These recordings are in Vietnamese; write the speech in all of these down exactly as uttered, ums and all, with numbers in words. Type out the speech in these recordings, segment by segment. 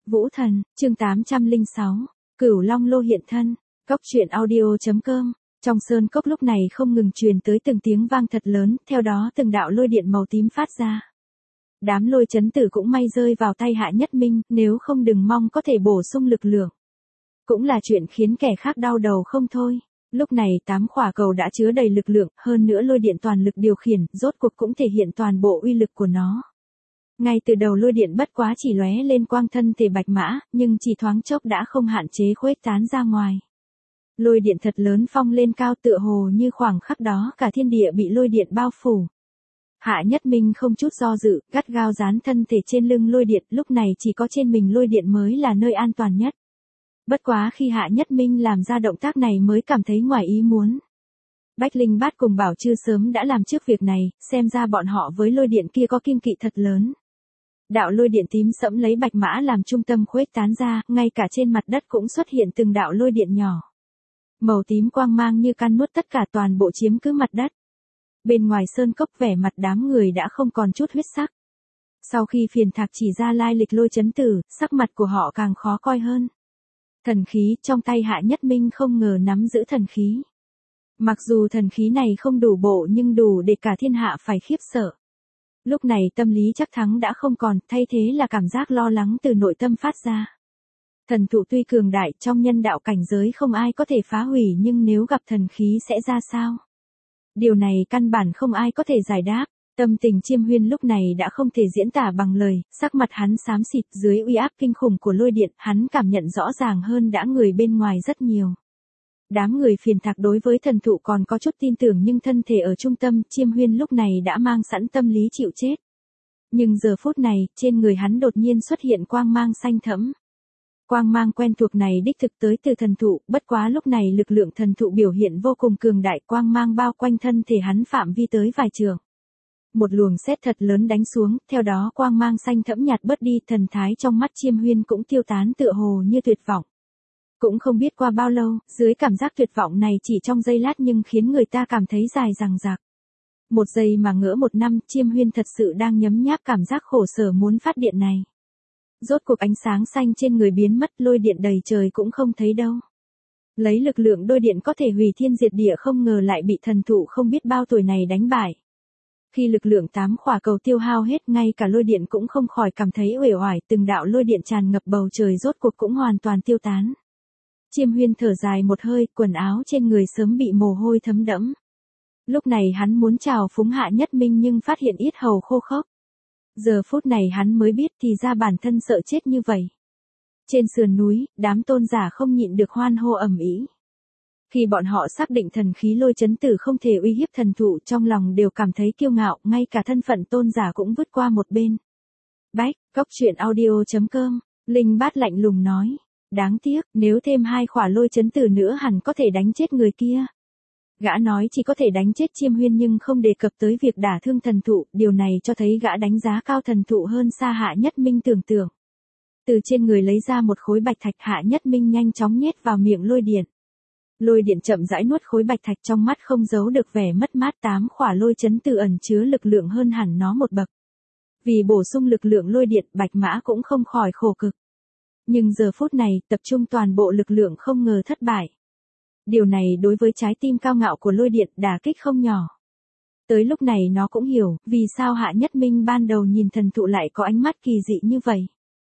Vũ Thần, chương tám trăm lẻ sáu, Cửu Long Lô hiện thân, Cốc truyện audio.com. Trong sơn cốc lúc này không ngừng truyền tới từng tiếng vang thật lớn, theo đó từng đạo lôi điện màu tím phát ra. Đám lôi chấn tử cũng may rơi vào tay Hạ Nhất Minh, nếu không đừng mong có thể bổ sung lực lượng. Cũng là chuyện khiến kẻ khác đau đầu không thôi. Lúc này tám khỏa cầu đã chứa đầy lực lượng, hơn nữa lôi điện toàn lực điều khiển, rốt cuộc cũng thể hiện toàn bộ uy lực của nó. Ngay từ đầu lôi điện bất quá chỉ lóe lên quang thân thể bạch mã, nhưng chỉ thoáng chốc đã không hạn chế khuếch tán ra ngoài. Lôi điện thật lớn phong lên cao tựa hồ như khoảng khắc đó cả thiên địa bị lôi điện bao phủ. Hạ Nhất Minh không chút do dự, gắt gao dán thân thể trên lưng lôi điện, lúc này chỉ có trên mình lôi điện mới là nơi an toàn nhất. Bất quá khi Hạ Nhất Minh làm ra động tác này mới cảm thấy ngoài ý muốn. Bách Linh Bát cùng Bảo Chư sớm đã làm trước việc này, xem ra bọn họ với lôi điện kia có kiêng kỵ thật lớn. Đạo lôi điện tím sẫm lấy bạch mã làm trung tâm khuếch tán ra, ngay cả trên mặt đất cũng xuất hiện từng đạo lôi điện nhỏ. Màu tím quang mang như căn nuốt tất cả toàn bộ chiếm cứ mặt đất. Bên ngoài sơn cốc vẻ mặt đám người đã không còn chút huyết sắc. Sau khi phiền thạc chỉ ra lai lịch lôi chấn tử, sắc mặt của họ càng khó coi hơn. Thần khí trong tay Hạ Nhất Minh không ngờ nắm giữ thần khí. Mặc dù thần khí này không đủ bộ nhưng đủ để cả thiên hạ phải khiếp sợ. Lúc này tâm lý chắc thắng đã không còn, thay thế là cảm giác lo lắng từ nội tâm phát ra. Thần thụ tuy cường đại trong nhân đạo cảnh giới không ai có thể phá hủy nhưng nếu gặp thần khí sẽ ra sao? Điều này căn bản không ai có thể giải đáp. Tâm tình Chiêm Huyên lúc này đã không thể diễn tả bằng lời, sắc mặt hắn xám xịt dưới uy áp kinh khủng của lôi điện, hắn cảm nhận rõ ràng hơn đã người bên ngoài rất nhiều. Đám người phiền thạc đối với thần thụ còn có chút tin tưởng nhưng thân thể ở trung tâm, Chiêm Huyên lúc này đã mang sẵn tâm lý chịu chết. Nhưng giờ phút này, trên người hắn đột nhiên xuất hiện quang mang xanh thẫm. Quang mang quen thuộc này đích thực tới từ thần thụ, bất quá lúc này lực lượng thần thụ biểu hiện vô cùng cường đại, quang mang bao quanh thân thể hắn phạm vi tới vài trượng. Một luồng sét thật lớn đánh xuống, theo đó quang mang xanh thẫm nhạt bớt đi, thần thái trong mắt Chiêm Huyên cũng tiêu tán tựa hồ như tuyệt vọng. Cũng không biết qua bao lâu, dưới cảm giác tuyệt vọng này chỉ trong giây lát nhưng khiến người ta cảm thấy dài dằng dặc. Một giây mà ngỡ một năm, Chiêm Huyên thật sự đang nhấm nháp cảm giác khổ sở muốn phát điện này. Rốt cuộc ánh sáng xanh trên người biến mất, lôi điện đầy trời cũng không thấy đâu. Lấy lực lượng đôi điện có thể hủy thiên diệt địa không ngờ lại bị thần thụ không biết bao tuổi này đánh bại. Khi lực lượng tám khỏa cầu tiêu hao hết, ngay cả lôi điện cũng không khỏi cảm thấy uể oải, từng đạo lôi điện tràn ngập bầu trời rốt cuộc cũng hoàn toàn tiêu tán. Chiêm Huyên thở dài một hơi, quần áo trên người sớm bị mồ hôi thấm đẫm. Lúc này hắn muốn chào phúng Hạ Nhất Minh nhưng phát hiện yết hầu khô khốc. Giờ phút này hắn mới biết thì ra bản thân sợ chết như vậy. Trên sườn núi, đám tôn giả không nhịn được hoan hô ầm ĩ. Khi bọn họ xác định thần khí lôi chấn tử không thể uy hiếp thần thụ, trong lòng đều cảm thấy kiêu ngạo, ngay cả thân phận tôn giả cũng vứt qua một bên. Bách, Cốc truyện audio.com, Linh Bát lạnh lùng nói. Đáng tiếc, nếu thêm hai khỏa lôi chấn tử nữa hẳn có thể đánh chết người kia. Gã nói chỉ có thể đánh chết Chiêm Huyên nhưng không đề cập tới việc đả thương thần thụ, điều này cho thấy gã đánh giá cao thần thụ hơn xa Hạ Nhất Minh tưởng tượng. Từ trên người lấy ra một khối bạch thạch, Hạ Nhất Minh nhanh chóng nhét vào miệng lôi điện. Lôi điện chậm rãi nuốt khối bạch thạch, trong mắt không giấu được vẻ mất mát, tám khỏa lôi chấn tử ẩn chứa lực lượng hơn hẳn nó một bậc. Vì bổ sung lực lượng lôi điện, bạch mã cũng không khỏi khổ cực. Nhưng giờ phút này, tập trung toàn bộ lực lượng không ngờ thất bại. Điều này đối với trái tim cao ngạo của lôi điện đả kích không nhỏ. Tới lúc này nó cũng hiểu, vì sao Hạ Nhất Minh ban đầu nhìn thần thụ lại có ánh mắt kỳ dị như vậy.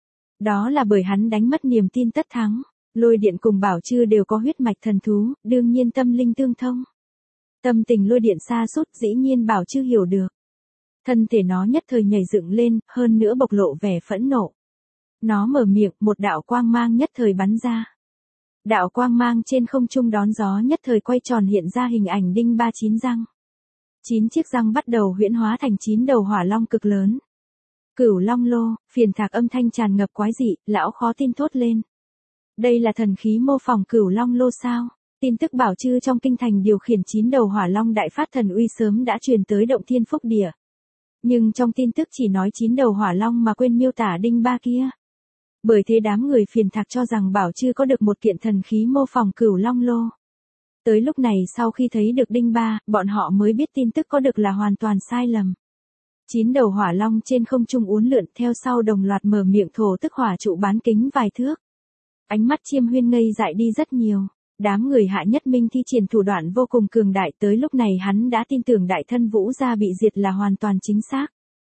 Đó là bởi hắn đánh mất niềm tin tất thắng. Lôi điện cùng Bảo Chư đều có huyết mạch thần thú, đương nhiên tâm linh tương thông. Tâm tình lôi điện sa sút, dĩ nhiên Bảo Chư hiểu được. Thân thể nó nhất thời nhảy dựng lên, hơn nữa bộc lộ vẻ phẫn nộ. Nó mở miệng, một đạo quang mang nhất thời bắn ra. Đạo quang mang trên không trung đón gió nhất thời quay tròn hiện ra hình ảnh đinh ba chín răng. Chín chiếc răng bắt đầu huyễn hóa thành chín đầu hỏa long cực lớn. Cửu Long Lô, phiền thạc âm thanh tràn ngập quái dị, lão khó tin thốt lên. Đây là thần khí mô phỏng Cửu Long Lô sao? Tin tức Bảo Chư trong kinh thành điều khiển chín đầu hỏa long đại phát thần uy sớm đã truyền tới động thiên phúc địa. Nhưng trong tin tức chỉ nói chín đầu hỏa long mà quên miêu tả đinh ba kia. Bởi thế đám người phiền thạc cho rằng Bảo Chư có được một kiện thần khí mô phỏng Cửu Long Lô. Tới lúc này sau khi thấy được đinh ba, bọn họ mới biết tin tức có được là hoàn toàn sai lầm. Chín đầu hỏa long trên không trung uốn lượn theo sau đồng loạt mở miệng thổ tức hỏa trụ bán kính vài thước. Ánh mắt Chiêm Huyên ngây dại đi rất nhiều. Đám người Hạ Nhất Minh thi triển thủ đoạn vô cùng cường đại, tới lúc này hắn đã tin tưởng đại thân Vũ gia bị diệt là hoàn toàn chính xác.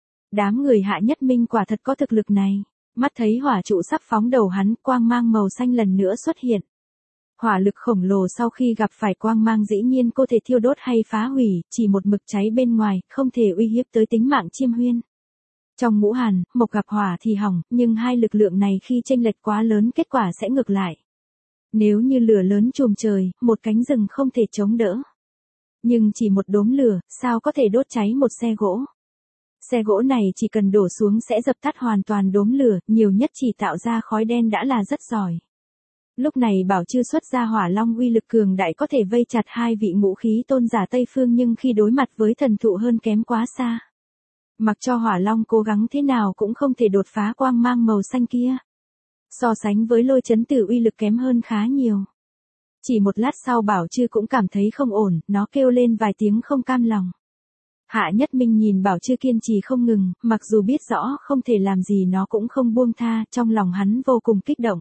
Đám người Hạ Nhất Minh quả thật có thực lực này. Mắt thấy hỏa trụ sắp phóng đầu hắn, quang mang màu xanh lần nữa xuất hiện. Hỏa lực khổng lồ sau khi gặp phải quang mang dĩ nhiên có thể thiêu đốt hay phá hủy, chỉ một mực cháy bên ngoài, không thể uy hiếp tới tính mạng Chiêm Huyên. Trong ngũ hàn, mộc gặp hỏa thì hỏng, nhưng hai lực lượng này khi chênh lệch quá lớn kết quả sẽ ngược lại. Nếu như lửa lớn trùm trời, một cánh rừng không thể chống đỡ. Nhưng chỉ một đốm lửa, sao có thể đốt cháy một xe gỗ? Xe gỗ này chỉ cần đổ xuống sẽ dập tắt hoàn toàn đốm lửa, nhiều nhất chỉ tạo ra khói đen đã là rất giỏi. Lúc này Bảo Chư xuất ra hỏa long uy lực cường đại có thể vây chặt hai vị ngũ khí tôn giả Tây Phương, nhưng khi đối mặt với thần thụ hơn kém quá xa. Mặc cho hỏa long cố gắng thế nào cũng không thể đột phá quang mang màu xanh kia. So sánh với lôi chấn tử uy lực kém hơn khá nhiều. Chỉ một lát sau Bảo Chư cũng cảm thấy không ổn, nó kêu lên vài tiếng không cam lòng. Hạ Nhất Minh nhìn Bảo Chư kiên trì không ngừng, mặc dù biết rõ không thể làm gì nó cũng không buông tha, trong lòng hắn vô cùng kích động.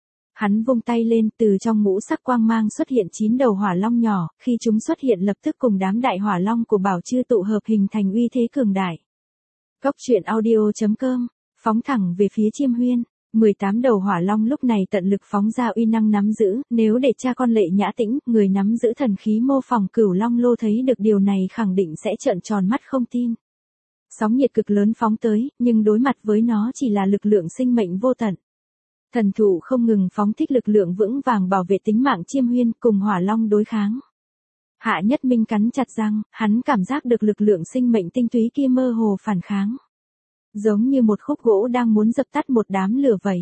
Hắn vung tay lên, từ trong ngũ sắc quang mang xuất hiện chín đầu hỏa long nhỏ, khi chúng xuất hiện lập tức cùng đám đại hỏa long của Bảo Chư tụ hợp hình thành uy thế cường đại. Cốc truyện audio chấm com, phóng thẳng về phía Chiêm Huyên. mười tám đầu hỏa long lúc này tận lực phóng ra uy năng nắm giữ, nếu để cha con Lệ Nhã Tĩnh, người nắm giữ thần khí mô phỏng Cửu Long Lô thấy được điều này khẳng định sẽ trợn tròn mắt không tin. Sóng nhiệt cực lớn phóng tới, nhưng đối mặt với nó chỉ là lực lượng sinh mệnh vô tận. Thần thụ không ngừng phóng thích lực lượng vững vàng bảo vệ tính mạng Chiêm Huyên, cùng hỏa long đối kháng. Hạ Nhất Minh cắn chặt răng, hắn cảm giác được lực lượng sinh mệnh tinh túy kia mơ hồ phản kháng. Giống như một khúc gỗ đang muốn dập tắt một đám lửa vậy.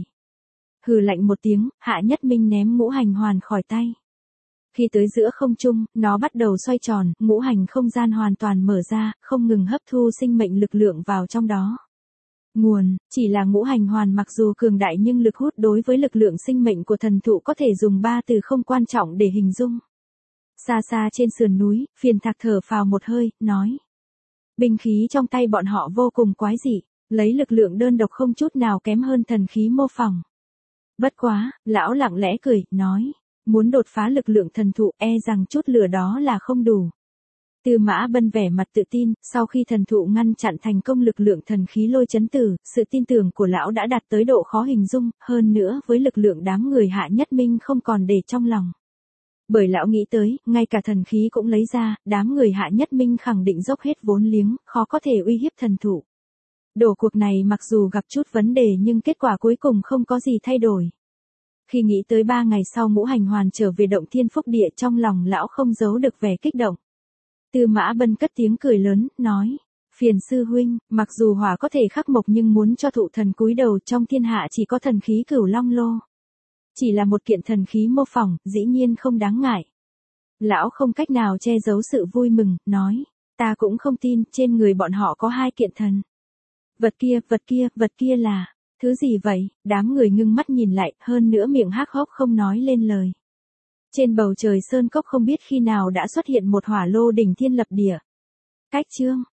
Hừ lạnh một tiếng, Hạ Nhất Minh ném ngũ hành hoàn khỏi tay. Khi tới giữa không trung, nó bắt đầu xoay tròn, ngũ hành không gian hoàn toàn mở ra, không ngừng hấp thu sinh mệnh lực lượng vào trong đó. Nguồn, chỉ là ngũ hành hoàn mặc dù cường đại nhưng lực hút đối với lực lượng sinh mệnh của thần thụ có thể dùng ba từ không quan trọng để hình dung. Xa xa trên sườn núi, Phiền Thạc thở phào một hơi, nói. Binh khí trong tay bọn họ vô cùng quái dị, lấy lực lượng đơn độc không chút nào kém hơn thần khí mô phỏng. Bất quá, lão lặng lẽ cười, nói. Muốn đột phá lực lượng thần thụ e rằng chút lửa đó là không đủ. Tư Mã Bân vẻ mặt tự tin, sau khi thần thụ ngăn chặn thành công lực lượng thần khí lôi chấn tử, sự tin tưởng của lão đã đạt tới độ khó hình dung, hơn nữa với lực lượng đám người Hạ Nhất Minh không còn để trong lòng. Bởi lão nghĩ tới, ngay cả thần khí cũng lấy ra, đám người Hạ Nhất Minh khẳng định dốc hết vốn liếng, khó có thể uy hiếp thần thụ. Đổ cuộc này mặc dù gặp chút vấn đề nhưng kết quả cuối cùng không có gì thay đổi. Khi nghĩ tới ba ngày sau ngũ hành hoàn trở về động thiên phúc địa, trong lòng lão không giấu được vẻ kích động. Tư Mã Bân cất tiếng cười lớn, nói. Phiền sư huynh, mặc dù hỏa có thể khắc mộc nhưng muốn cho thụ thần cúi đầu, trong thiên hạ chỉ có thần khí Cửu Long Lô. Chỉ là một kiện thần khí mô phỏng, dĩ nhiên không đáng ngại. Lão không cách nào che giấu sự vui mừng, nói. Ta cũng không tin, trên người bọn họ có hai kiện thần. Vật kia, vật kia, vật kia là. Thứ gì vậy? Đám người ngưng mắt nhìn lại, hơn nữa miệng hác hốc không nói lên lời. Trên bầu trời sơn cốc không biết khi nào đã xuất hiện một hỏa lô đỉnh thiên lập địa. Cách chương